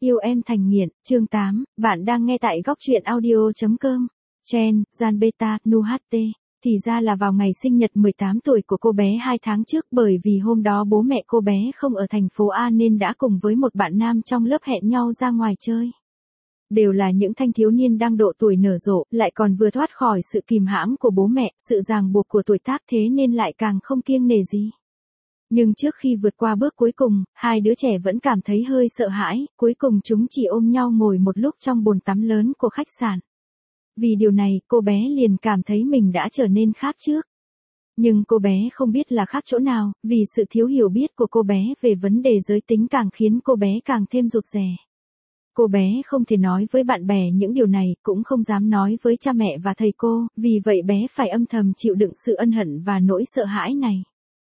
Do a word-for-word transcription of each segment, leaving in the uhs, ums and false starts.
Yêu em thành nghiện, chương tám, bạn đang nghe tại góc truyện audio.com. Chen, Gian Beta, Nu hát tê. Thì ra là vào ngày sinh nhật mười tám tuổi của cô bé hai tháng trước, bởi vì hôm đó bố mẹ cô bé không ở thành phố A nên đã cùng với một bạn nam trong lớp hẹn nhau ra ngoài chơi. Đều là những thanh thiếu niên đang độ tuổi nở rộ, lại còn vừa thoát khỏi sự kìm hãm của bố mẹ, sự ràng buộc của tuổi tác, thế nên lại càng không kiêng nể gì. Nhưng trước khi vượt qua bước cuối cùng, hai đứa trẻ vẫn cảm thấy hơi sợ hãi, cuối cùng chúng chỉ ôm nhau ngồi một lúc trong bồn tắm lớn của khách sạn. Vì điều này, cô bé liền cảm thấy mình đã trở nên khác trước. Nhưng cô bé không biết là khác chỗ nào, vì sự thiếu hiểu biết của cô bé về vấn đề giới tính càng khiến cô bé càng thêm rụt rè. Cô bé không thể nói với bạn bè những điều này, cũng không dám nói với cha mẹ và thầy cô, vì vậy bé phải âm thầm chịu đựng sự ân hận và nỗi sợ hãi này.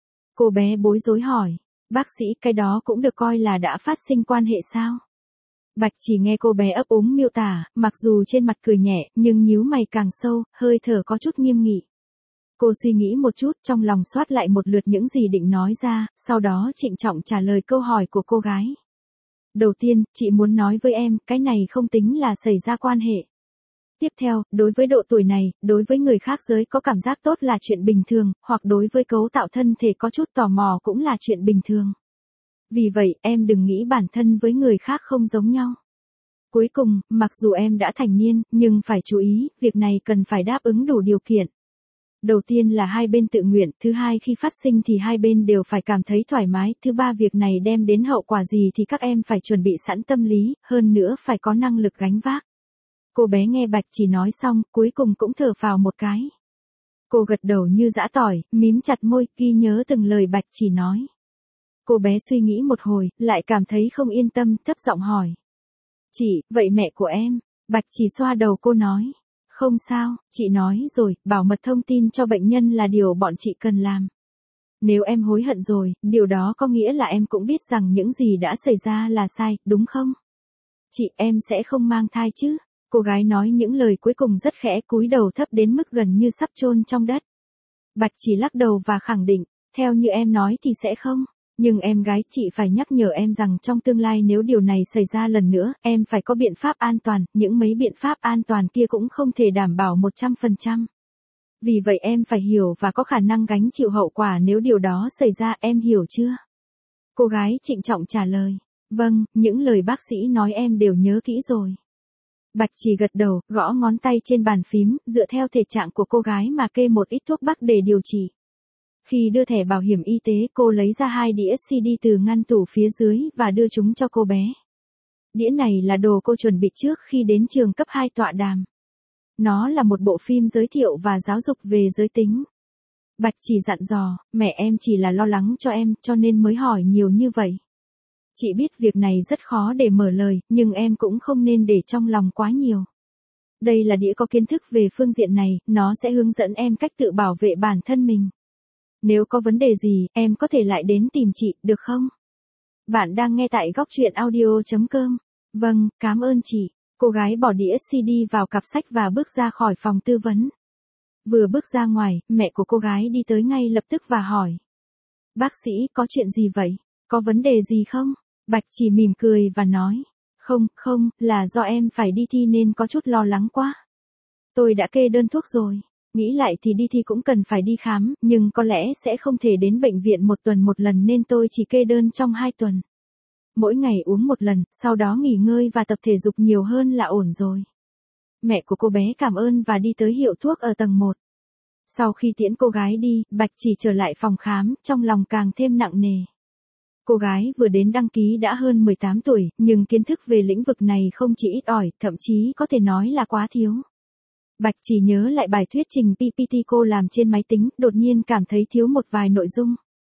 Cô bé bối rối hỏi, bác sĩ, cái đó cũng được coi là đã phát sinh quan hệ sao? Bạch chỉ nghe cô bé ấp úng miêu tả, mặc dù trên mặt cười nhẹ, nhưng nhíu mày càng sâu, hơi thở có chút nghiêm nghị. Cô suy nghĩ một chút, trong lòng soát lại một lượt những gì định nói ra, sau đó trịnh trọng trả lời câu hỏi của cô gái. Đầu tiên, chị muốn nói với em, cái này không tính là xảy ra quan hệ. Tiếp theo, đối với độ tuổi này, đối với người khác giới có cảm giác tốt là chuyện bình thường, hoặc đối với cấu tạo thân thể có chút tò mò cũng là chuyện bình thường. Vì vậy, em đừng nghĩ bản thân với người khác không giống nhau. Cuối cùng, mặc dù em đã thành niên, nhưng phải chú ý, việc này cần phải đáp ứng đủ điều kiện. Đầu tiên là hai bên tự nguyện, thứ hai khi phát sinh thì hai bên đều phải cảm thấy thoải mái, thứ ba việc này đem đến hậu quả gì thì các em phải chuẩn bị sẵn tâm lý, hơn nữa phải có năng lực gánh vác. Cô bé nghe Bạch chỉ nói xong, cuối cùng cũng thở phào một cái. Cô gật đầu như giã tỏi, mím chặt môi, ghi nhớ từng lời Bạch chỉ nói. Cô bé suy nghĩ một hồi, lại cảm thấy không yên tâm, thấp giọng hỏi. Chị, vậy mẹ của em? Bạch chỉ xoa đầu cô nói. Không sao, chị nói rồi, bảo mật thông tin cho bệnh nhân là điều bọn chị cần làm. Nếu em hối hận rồi, điều đó có nghĩa là em cũng biết rằng những gì đã xảy ra là sai, đúng không? Chị, em sẽ không mang thai chứ? Cô gái nói những lời cuối cùng rất khẽ, cúi đầu thấp đến mức gần như sắp chôn trong đất. Bạch chỉ lắc đầu và khẳng định, theo như em nói thì sẽ không. Nhưng em gái, chị phải nhắc nhở em rằng trong tương lai nếu điều này xảy ra lần nữa, em phải có biện pháp an toàn, những mấy biện pháp an toàn kia cũng không thể đảm bảo một trăm phần trăm. Vì vậy em phải hiểu và có khả năng gánh chịu hậu quả nếu điều đó xảy ra, em hiểu chưa? Cô gái trịnh trọng trả lời, vâng, những lời bác sĩ nói em đều nhớ kỹ rồi. Bạch chỉ gật đầu, gõ ngón tay trên bàn phím, dựa theo thể trạng của cô gái mà kê một ít thuốc bắc để điều trị. Khi đưa thẻ bảo hiểm y tế, cô lấy ra hai đĩa xê đê từ ngăn tủ phía dưới và đưa chúng cho cô bé. Đĩa này là đồ cô chuẩn bị trước khi đến trường cấp hai tọa đàm. Nó là một bộ phim giới thiệu và giáo dục về giới tính. Bạch chỉ dặn dò, mẹ em chỉ là lo lắng cho em, cho nên mới hỏi nhiều như vậy. Chị biết việc này rất khó để mở lời, nhưng em cũng không nên để trong lòng quá nhiều. Đây là đĩa có kiến thức về phương diện này, nó sẽ hướng dẫn em cách tự bảo vệ bản thân mình. Nếu có vấn đề gì, em có thể lại đến tìm chị, được không? Bạn đang nghe tại góc truyện audio.com. Vâng, cảm ơn chị. Cô gái bỏ đĩa xê đê vào cặp sách và bước ra khỏi phòng tư vấn. Vừa bước ra ngoài, mẹ của cô gái đi tới ngay lập tức và hỏi. Bác sĩ, có chuyện gì vậy? Có vấn đề gì không? Bạch chỉ mỉm cười và nói. Không, không, là do em phải đi thi nên có chút lo lắng quá. Tôi đã kê đơn thuốc rồi. Nghĩ lại thì đi thi cũng cần phải đi khám, nhưng có lẽ sẽ không thể đến bệnh viện một tuần một lần nên tôi chỉ kê đơn trong hai tuần. Mỗi ngày uống một lần, sau đó nghỉ ngơi và tập thể dục nhiều hơn là ổn rồi. Mẹ của cô bé cảm ơn và đi tới hiệu thuốc ở tầng một. Sau khi tiễn cô gái đi, Bạch chỉ trở lại phòng khám, trong lòng càng thêm nặng nề. Cô gái vừa đến đăng ký đã hơn mười tám tuổi, nhưng kiến thức về lĩnh vực này không chỉ ít ỏi, thậm chí có thể nói là quá thiếu. Bạch chỉ nhớ lại bài thuyết trình pê pê tê cô làm trên máy tính, đột nhiên cảm thấy thiếu một vài nội dung.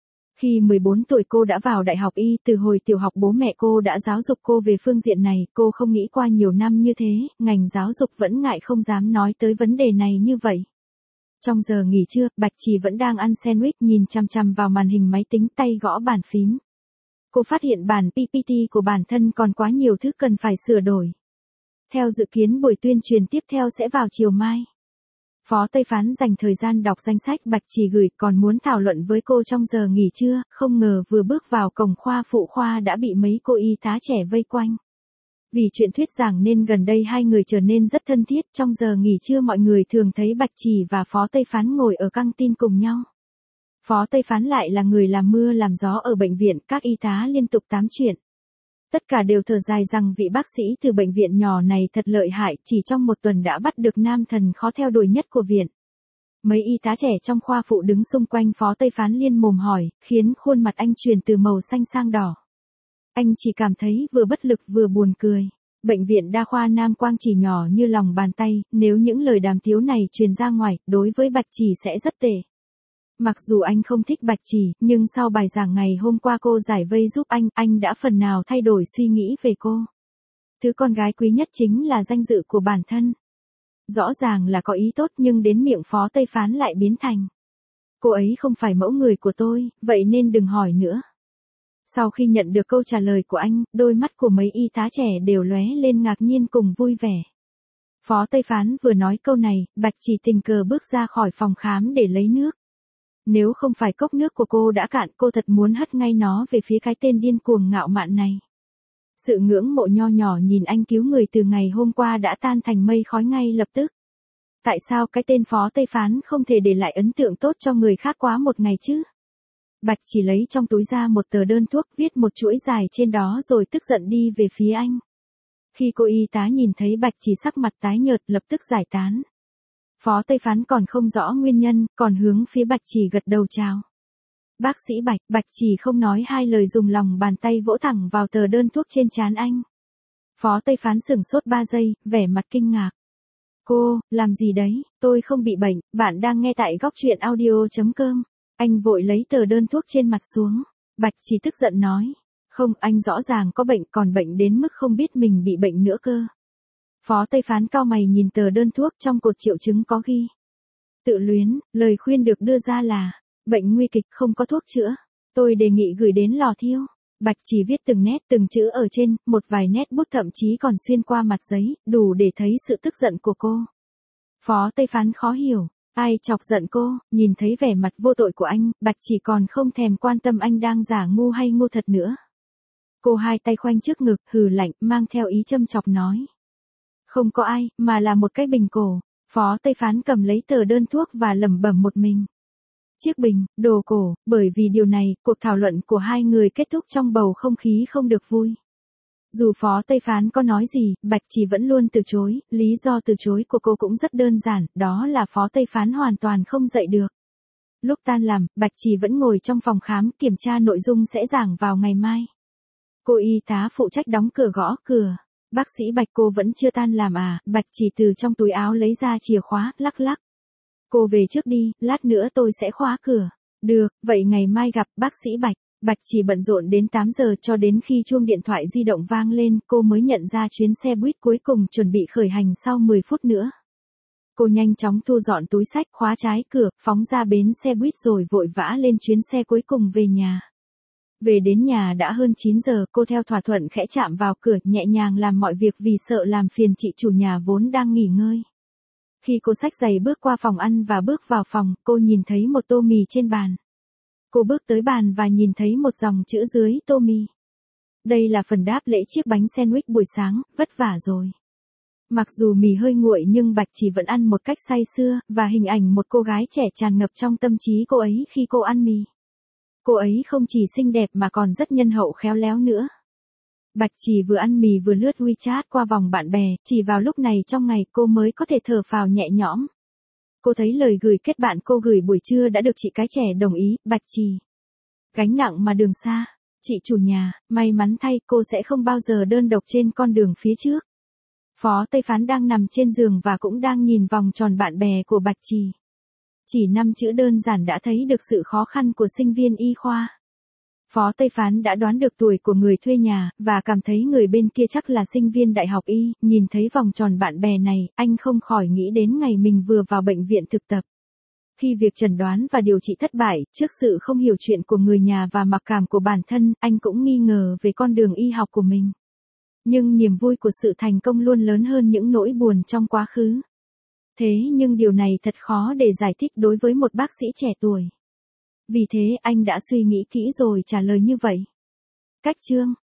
Khi mười bốn tuổi cô đã vào đại học y, từ hồi tiểu học bố mẹ cô đã giáo dục cô về phương diện này, cô không nghĩ qua nhiều năm như thế, ngành giáo dục vẫn ngại không dám nói tới vấn đề này như vậy. Trong giờ nghỉ trưa, Bạch chỉ vẫn đang ăn sandwich nhìn chằm chằm vào màn hình máy tính, tay gõ bàn phím. Cô phát hiện bản pê pê tê của bản thân còn quá nhiều thứ cần phải sửa đổi. Theo dự kiến buổi tuyên truyền tiếp theo sẽ vào chiều mai. Phó Tây Phán dành thời gian đọc danh sách Bạch chỉ gửi, còn muốn thảo luận với cô trong giờ nghỉ trưa, không ngờ vừa bước vào cổng khoa phụ khoa đã bị mấy cô y tá trẻ vây quanh. Vì chuyện thuyết giảng nên gần đây hai người trở nên rất thân thiết, trong giờ nghỉ trưa mọi người thường thấy Bạch Chỉ và Phó Tây Phán ngồi ở căng tin cùng nhau. Phó Tây Phán lại là người làm mưa làm gió ở bệnh viện, các y tá liên tục tám chuyện. Tất cả đều thở dài rằng vị bác sĩ từ bệnh viện nhỏ này thật lợi hại, chỉ trong một tuần đã bắt được nam thần khó theo đuổi nhất của viện. Mấy y tá trẻ trong khoa phụ đứng xung quanh Phó Tây Phán liên mồm hỏi, khiến khuôn mặt anh chuyển từ màu xanh sang đỏ. Anh chỉ cảm thấy vừa bất lực vừa buồn cười. Bệnh viện đa khoa Nam Quang chỉ nhỏ như lòng bàn tay, nếu những lời đàm tiếu này truyền ra ngoài, đối với Bạch Chỉ sẽ rất tệ. Mặc dù anh không thích Bạch Chỉ, nhưng sau bài giảng ngày hôm qua cô giải vây giúp anh, anh đã phần nào thay đổi suy nghĩ về cô. Thứ con gái quý nhất chính là danh dự của bản thân. Rõ ràng là có ý tốt nhưng đến miệng Phó Tây Phán lại biến thành. Cô ấy không phải mẫu người của tôi, vậy nên đừng hỏi nữa. Sau khi nhận được câu trả lời của anh, đôi mắt của mấy y tá trẻ đều lóe lên ngạc nhiên cùng vui vẻ. Phó Tây Phán vừa nói câu này, Bạch Chỉ tình cờ bước ra khỏi phòng khám để lấy nước. Nếu không phải cốc nước của cô đã cạn, cô thật muốn hất ngay nó về phía cái tên điên cuồng ngạo mạn này. Sự ngưỡng mộ nho nhỏ nhìn anh cứu người từ ngày hôm qua đã tan thành mây khói ngay lập tức. Tại sao cái tên Phó Tây Phán không thể để lại ấn tượng tốt cho người khác quá một ngày chứ? Bạch Chỉ lấy trong túi ra một tờ đơn thuốc, viết một chuỗi dài trên đó rồi tức giận đi về phía anh. Khi cô y tá nhìn thấy Bạch Chỉ sắc mặt tái nhợt lập tức giải tán. Phó Tây Phán còn không rõ nguyên nhân, còn hướng phía Bạch Chỉ gật đầu chào. Bác sĩ Bạch, Bạch Chỉ không nói hai lời dùng lòng bàn tay vỗ thẳng vào tờ đơn thuốc trên trán anh. Phó Tây Phán sửng sốt ba giây, vẻ mặt kinh ngạc. Cô, làm gì đấy, tôi không bị bệnh, bạn đang nghe tại góc truyện audio chấm com. Anh vội lấy tờ đơn thuốc trên mặt xuống. Bạch Chỉ tức giận nói. Không, anh rõ ràng có bệnh, còn bệnh đến mức không biết mình bị bệnh nữa cơ. Phó Tây Phán cau mày nhìn tờ đơn thuốc, trong cột triệu chứng có ghi. Tự luyến, lời khuyên được đưa ra là, bệnh nguy kịch không có thuốc chữa. Tôi đề nghị gửi đến lò thiêu. Bạch Chỉ viết từng nét từng chữ ở trên, một vài nét bút thậm chí còn xuyên qua mặt giấy, đủ để thấy sự tức giận của cô. Phó Tây Phán khó hiểu. Ai chọc giận cô, nhìn thấy vẻ mặt vô tội của anh, Bạch Chỉ còn không thèm quan tâm anh đang giả ngu hay ngu thật nữa. Cô hai tay khoanh trước ngực, hừ lạnh, mang theo ý châm chọc nói. Không có ai, mà là một cái bình cổ. Phó Tây Phán cầm lấy tờ đơn thuốc và lẩm bẩm một mình. Chiếc bình, đồ cổ, bởi vì điều này, cuộc thảo luận của hai người kết thúc trong bầu không khí không được vui. Dù Phó Tây Phán có nói gì, Bạch Chỉ vẫn luôn từ chối, lý do từ chối của cô cũng rất đơn giản, đó là Phó Tây Phán hoàn toàn không dậy được. Lúc tan làm, Bạch Chỉ vẫn ngồi trong phòng khám kiểm tra nội dung sẽ giảng vào ngày mai. Cô y tá phụ trách đóng cửa gõ cửa. Bác sĩ Bạch, cô vẫn chưa tan làm à? Bạch Chỉ từ trong túi áo lấy ra chìa khóa, lắc lắc. Cô về trước đi, lát nữa tôi sẽ khóa cửa. Được, vậy ngày mai gặp, bác sĩ Bạch. Bạch Chỉ bận rộn đến tám giờ, cho đến khi chuông điện thoại di động vang lên, cô mới nhận ra chuyến xe buýt cuối cùng chuẩn bị khởi hành sau mười phút nữa. Cô nhanh chóng thu dọn túi xách, khóa trái cửa, phóng ra bến xe buýt rồi vội vã lên chuyến xe cuối cùng về nhà. Về đến nhà đã hơn chín giờ, cô theo thỏa thuận khẽ chạm vào cửa, nhẹ nhàng làm mọi việc vì sợ làm phiền chị chủ nhà vốn đang nghỉ ngơi. Khi cô xách giày bước qua phòng ăn và bước vào phòng, cô nhìn thấy một tô mì trên bàn. Cô bước tới bàn và nhìn thấy một dòng chữ dưới tô mì. Đây là phần đáp lễ chiếc bánh sandwich buổi sáng, vất vả rồi. Mặc dù mì hơi nguội nhưng Bạch Chỉ vẫn ăn một cách say sưa, và hình ảnh một cô gái trẻ tràn ngập trong tâm trí cô ấy khi cô ăn mì. Cô ấy không chỉ xinh đẹp mà còn rất nhân hậu khéo léo nữa. Bạch Chỉ vừa ăn mì vừa lướt WeChat qua vòng bạn bè, chỉ vào lúc này trong ngày cô mới có thể thở phào nhẹ nhõm. Cô thấy lời gửi kết bạn cô gửi buổi trưa đã được chị cái trẻ đồng ý. Bạch Chỉ. Gánh nặng mà đường xa. Chị chủ nhà, may mắn thay cô sẽ không bao giờ đơn độc trên con đường phía trước. Phó Tây Phán đang nằm trên giường và cũng đang nhìn vòng tròn bạn bè của Bạch Chỉ. Chỉ năm chữ đơn giản đã thấy được sự khó khăn của sinh viên y khoa. Phó Tây Phán đã đoán được tuổi của người thuê nhà, và cảm thấy người bên kia chắc là sinh viên đại học y. Nhìn thấy vòng tròn bạn bè này, anh không khỏi nghĩ đến ngày mình vừa vào bệnh viện thực tập. Khi việc chẩn đoán và điều trị thất bại, trước sự không hiểu chuyện của người nhà và mặc cảm của bản thân, anh cũng nghi ngờ về con đường y học của mình. Nhưng niềm vui của sự thành công luôn lớn hơn những nỗi buồn trong quá khứ. Thế nhưng điều này thật khó để giải thích đối với một bác sĩ trẻ tuổi. Vì thế anh đã suy nghĩ kỹ rồi trả lời như vậy. Cách chương